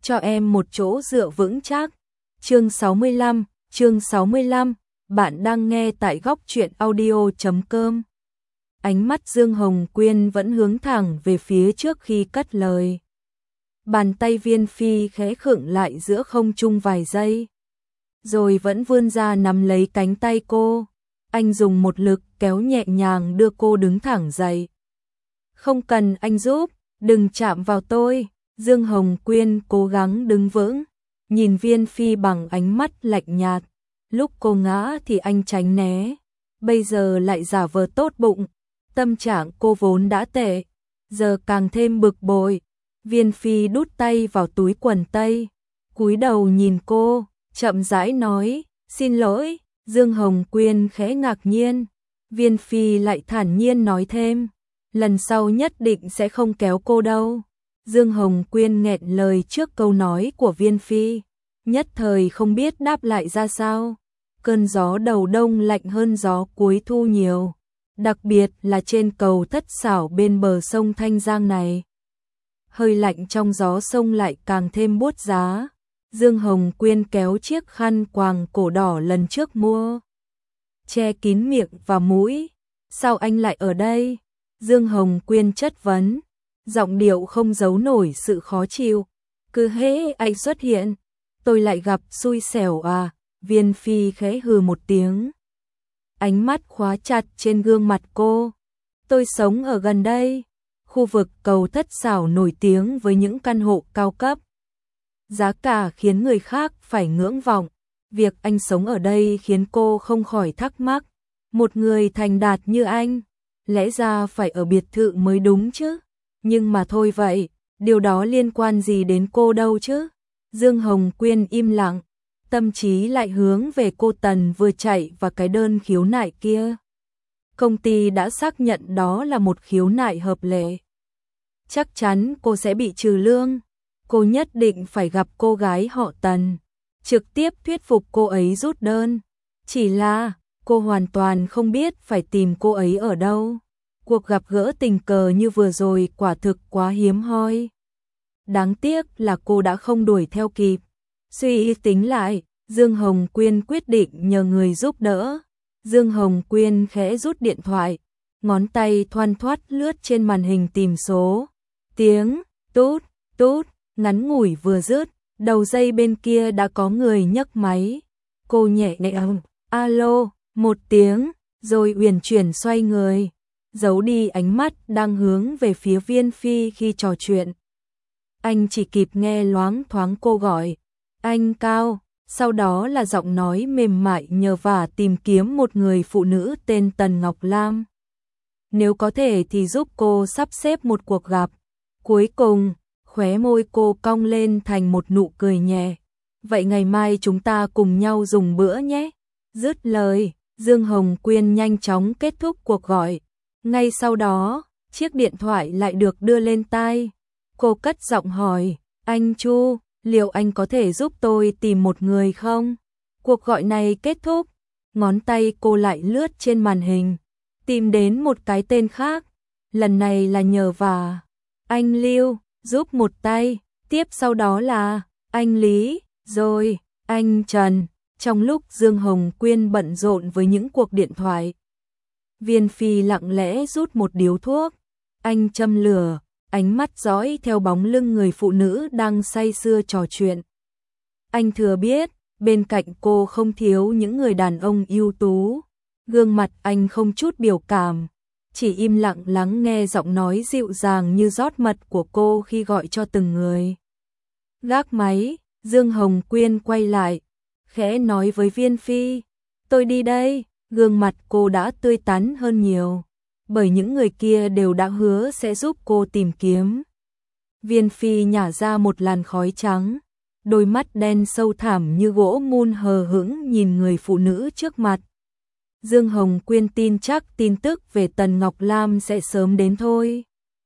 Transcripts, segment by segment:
cho em một chỗ dựa vững chắc. Chương 65, bạn đang nghe tại góc truyện audio.com. Ánh mắt Dương Hồng Quyên vẫn hướng thẳng về phía trước khi cất lời. Bàn tay Viên Phi khẽ khựng lại giữa không trung vài giây, rồi vẫn vươn ra nắm lấy cánh tay cô. Anh dùng một lực kéo nhẹ nhàng đưa cô đứng thẳng dậy. Không cần anh giúp, đừng chạm vào tôi. Dương Hồng Quyên cố gắng đứng vững, nhìn Viên Phi bằng ánh mắt lạnh nhạt. Lúc cô ngã thì anh tránh né, bây giờ lại giả vờ tốt bụng. Tâm trạng cô vốn đã tệ, giờ càng thêm bực bội. Viên Phi đút tay vào túi quần tây, cúi đầu nhìn cô, chậm rãi nói, xin lỗi. Dương Hồng Quyên khẽ ngạc nhiên. Viên Phi lại thản nhiên nói thêm, lần sau nhất định sẽ không kéo cô đâu. Dương Hồng Quyên nghẹn lời trước câu nói của Viên Phi, nhất thời không biết đáp lại ra sao. Cơn gió đầu đông lạnh hơn gió cuối thu nhiều, đặc biệt là trên cầu Thất Xảo bên bờ sông Thanh Giang này. Hơi lạnh trong gió sông lại càng thêm buốt giá. Dương Hồng Quyên kéo chiếc khăn quàng cổ đỏ lần trước mua, che kín miệng và mũi. Sao anh lại ở đây? Dương Hồng Quyên chất vấn, giọng điệu không giấu nổi sự khó chịu. Cứ hễ anh xuất hiện, tôi lại gặp xui xẻo à? Viên Phi khẽ hừ một tiếng, ánh mắt khóa chặt trên gương mặt cô. Tôi sống ở gần đây, khu vực cầu Thất Xảo nổi tiếng với những căn hộ cao cấp, giá cả khiến người khác phải ngưỡng vọng. Việc anh sống ở đây khiến cô không khỏi thắc mắc, một người thành đạt như anh, lẽ ra phải ở biệt thự mới đúng chứ. Nhưng mà thôi vậy, điều đó liên quan gì đến cô đâu chứ? Dương Hồng Quyên im lặng, tâm trí lại hướng về cô Tần vừa chạy và cái đơn khiếu nại kia. Công ty đã xác nhận đó là một khiếu nại hợp lệ. Chắc chắn cô sẽ bị trừ lương. Cô nhất định phải gặp cô gái họ Tần, trực tiếp thuyết phục cô ấy rút đơn. Chỉ là cô hoàn toàn không biết phải tìm cô ấy ở đâu. Cuộc gặp gỡ tình cờ như vừa rồi quả thực quá hiếm hoi. Đáng tiếc là cô đã không đuổi theo kịp. Suy tính lại, Dương Hồng Quyên quyết định nhờ người giúp đỡ. Dương Hồng Quyên khẽ rút điện thoại, ngón tay thoăn thoắt lướt trên màn hình tìm số. Tiếng tút tút ngắn ngủi vừa dứt, đầu dây bên kia đã có người nhấc máy. Cô nhẹ nhàng alo một tiếng, rồi uyển chuyển xoay người, giấu đi ánh mắt đang hướng về phía Viên Phi khi trò chuyện. Anh chỉ kịp nghe loáng thoáng cô gọi, anh Cao, sau đó là giọng nói mềm mại nhờ vả tìm kiếm một người phụ nữ tên Tần Ngọc Lam. Nếu có thể thì giúp cô sắp xếp một cuộc gặp. Cuối cùng, khóe môi cô cong lên thành một nụ cười nhẹ. Vậy ngày mai chúng ta cùng nhau dùng bữa nhé. Dứt lời, Dương Hồng Quyên nhanh chóng kết thúc cuộc gọi. Ngay sau đó, chiếc điện thoại lại được đưa lên tai. Cô cất giọng hỏi, anh Chu, liệu anh có thể giúp tôi tìm một người không? Cuộc gọi này kết thúc, ngón tay cô lại lướt trên màn hình, tìm đến một cái tên khác. Lần này là nhờ vả anh Lưu giúp một tay, tiếp sau đó là anh Lý, rồi anh Trần. Trong lúc Dương Hồng Quyên bận rộn với những cuộc điện thoại, Viên Phi lặng lẽ rút một điếu thuốc. Anh châm lửa, ánh mắt dõi theo bóng lưng người phụ nữ đang say sưa trò chuyện. Anh thừa biết, bên cạnh cô không thiếu những người đàn ông ưu tú. Gương mặt anh không chút biểu cảm, chỉ im lặng lắng nghe giọng nói dịu dàng như rót mật của cô khi gọi cho từng người. Gác máy, Dương Hồng Quyên quay lại, khẽ nói với Viên Phi, tôi đi đây. Gương mặt cô đã tươi tắn hơn nhiều, bởi những người kia đều đã hứa sẽ giúp cô tìm kiếm. Viên Phi nhả ra một làn khói trắng, đôi mắt đen sâu thẳm như gỗ mun hờ hững nhìn người phụ nữ trước mặt. Dương Hồng Quyên tin chắc tin tức về Tần Ngọc Lam sẽ sớm đến thôi.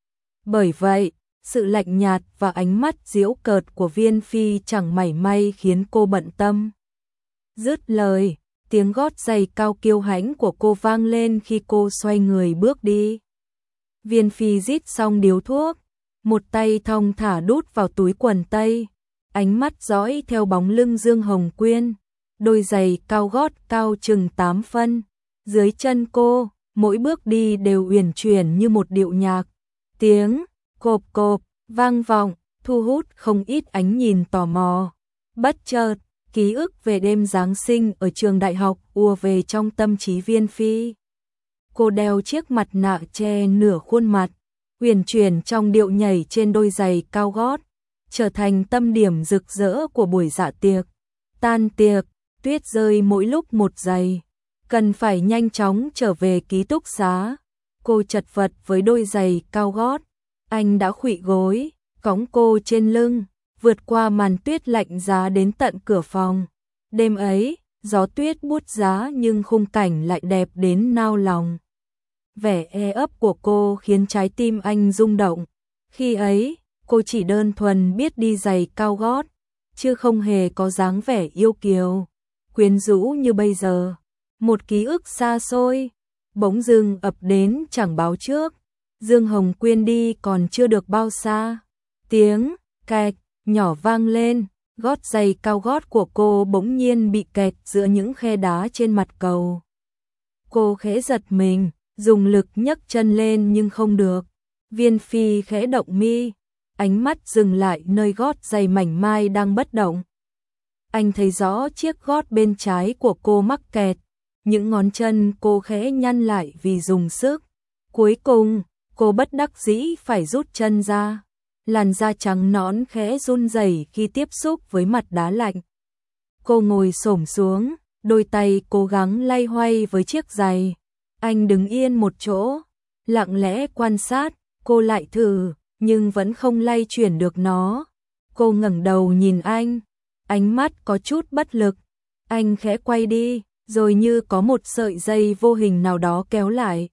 Bởi vậy, sự lạnh nhạt và ánh mắt giễu cợt của Viên Phi chẳng mảy may khiến cô bận tâm. Dứt lời, tiếng gót giày cao kiêu hãnh của cô vang lên khi cô xoay người bước đi. Viên Phi rít xong điếu thuốc, một tay thong thả đút vào túi quần tây. ánh mắt dõi theo bóng lưng Dương Hồng Quyên, đôi giày cao gót cao chừng 8 phân, dưới chân cô, mỗi bước đi đều uyển chuyển như một điệu nhạc. Tiếng cộp cộp vang vọng, thu hút không ít ánh nhìn tò mò. Bất chợt, ký ức về đêm Giáng sinh ở trường đại học ùa về trong tâm trí Viên Phi. Cô đeo chiếc mặt nạ che nửa khuôn mặt, uyển chuyển trong điệu nhảy trên đôi giày cao gót, trở thành tâm điểm rực rỡ của buổi dạ tiệc. Tan tiệc, tuyết rơi mỗi lúc một giày, cần phải nhanh chóng trở về ký túc xá. Cô chật vật với đôi giày cao gót, anh đã khuỵu gối, cõng cô trên lưng, vượt qua màn tuyết lạnh giá đến tận cửa phòng. Đêm ấy, gió tuyết buốt giá nhưng khung cảnh lại đẹp đến nao lòng. Vẻ e ấp của cô khiến trái tim anh rung động. Khi ấy, cô chỉ đơn thuần biết đi giày cao gót, chứ không hề có dáng vẻ yêu kiều, quyến rũ như bây giờ. Một ký ức xa xôi, bỗng dưng ập đến chẳng báo trước. Dương Hồng Quyên đi còn chưa được bao xa, tiếng kẹt nhỏ vang lên, gót giày cao gót của cô bỗng nhiên bị kẹt giữa những khe đá trên mặt cầu. Cô khẽ giật mình, dùng lực nhấc chân lên nhưng không được. Viên Phi khẽ động mi, ánh mắt dừng lại nơi gót giày mảnh mai đang bất động. Anh thấy rõ chiếc gót bên trái của cô mắc kẹt, những ngón chân cô khẽ nhăn lại vì dùng sức. Cuối cùng, cô bất đắc dĩ phải rút chân ra. Làn da trắng nõn khẽ run rẩy khi tiếp xúc với mặt đá lạnh. Cô ngồi xổm xuống, đôi tay cố gắng lay hoay với chiếc giày. Anh đứng yên một chỗ, lặng lẽ quan sát, cô lại thử, nhưng vẫn không lay chuyển được nó. Cô ngẩng đầu nhìn anh, ánh mắt có chút bất lực. Anh khẽ quay đi, rồi như có một sợi dây vô hình nào đó kéo lại.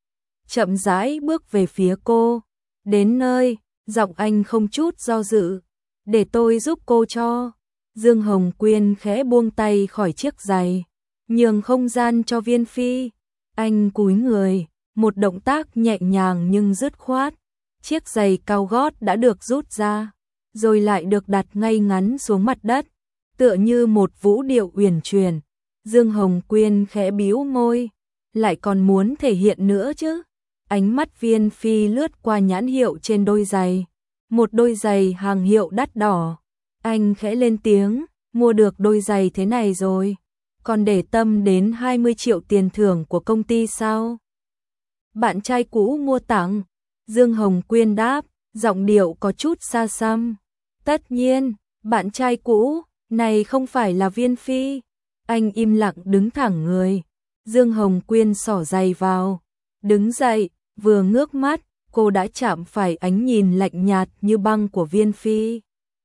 Chậm rãi bước về phía cô. Đến nơi, giọng anh không chút do dự. Để tôi giúp cô cho. Dương Hồng Quyên khẽ buông tay khỏi chiếc giày, nhường không gian cho Viên Phi. Anh cúi người, một động tác nhẹ nhàng nhưng dứt khoát. Chiếc giày cao gót đã được rút ra, rồi lại được đặt ngay ngắn xuống mặt đất, tựa như một vũ điệu uyển chuyển. Dương Hồng Quyên khẽ bĩu môi, lại còn muốn thể hiện nữa chứ. Ánh mắt Viên Phi lướt qua nhãn hiệu trên đôi giày, một đôi giày hàng hiệu đắt đỏ. Anh khẽ lên tiếng, mua được đôi giày thế này rồi, còn để tâm đến 20 triệu tiền thưởng của công ty sao? Bạn trai cũ mua tặng. Dương Hồng Quyên đáp, giọng điệu có chút xa xăm. Tất nhiên, bạn trai cũ, này không phải là Viên Phi. Anh im lặng đứng thẳng người. Dương Hồng Quyên xỏ giày vào, đứng dậy, vừa ngước mắt, cô đã chạm phải ánh nhìn lạnh nhạt như băng của Viên Phi.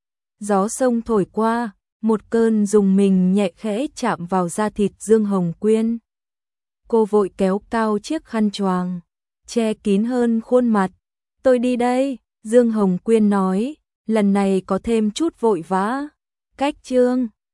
Gió sông thổi qua, một cơn rùng mình nhẹ khẽ chạm vào da thịt Dương Hồng Quyên. Cô vội kéo cao chiếc khăn choàng, che kín hơn khuôn mặt. Tôi đi đây, Dương Hồng Quyên nói, lần này có thêm chút vội vã. Cách chương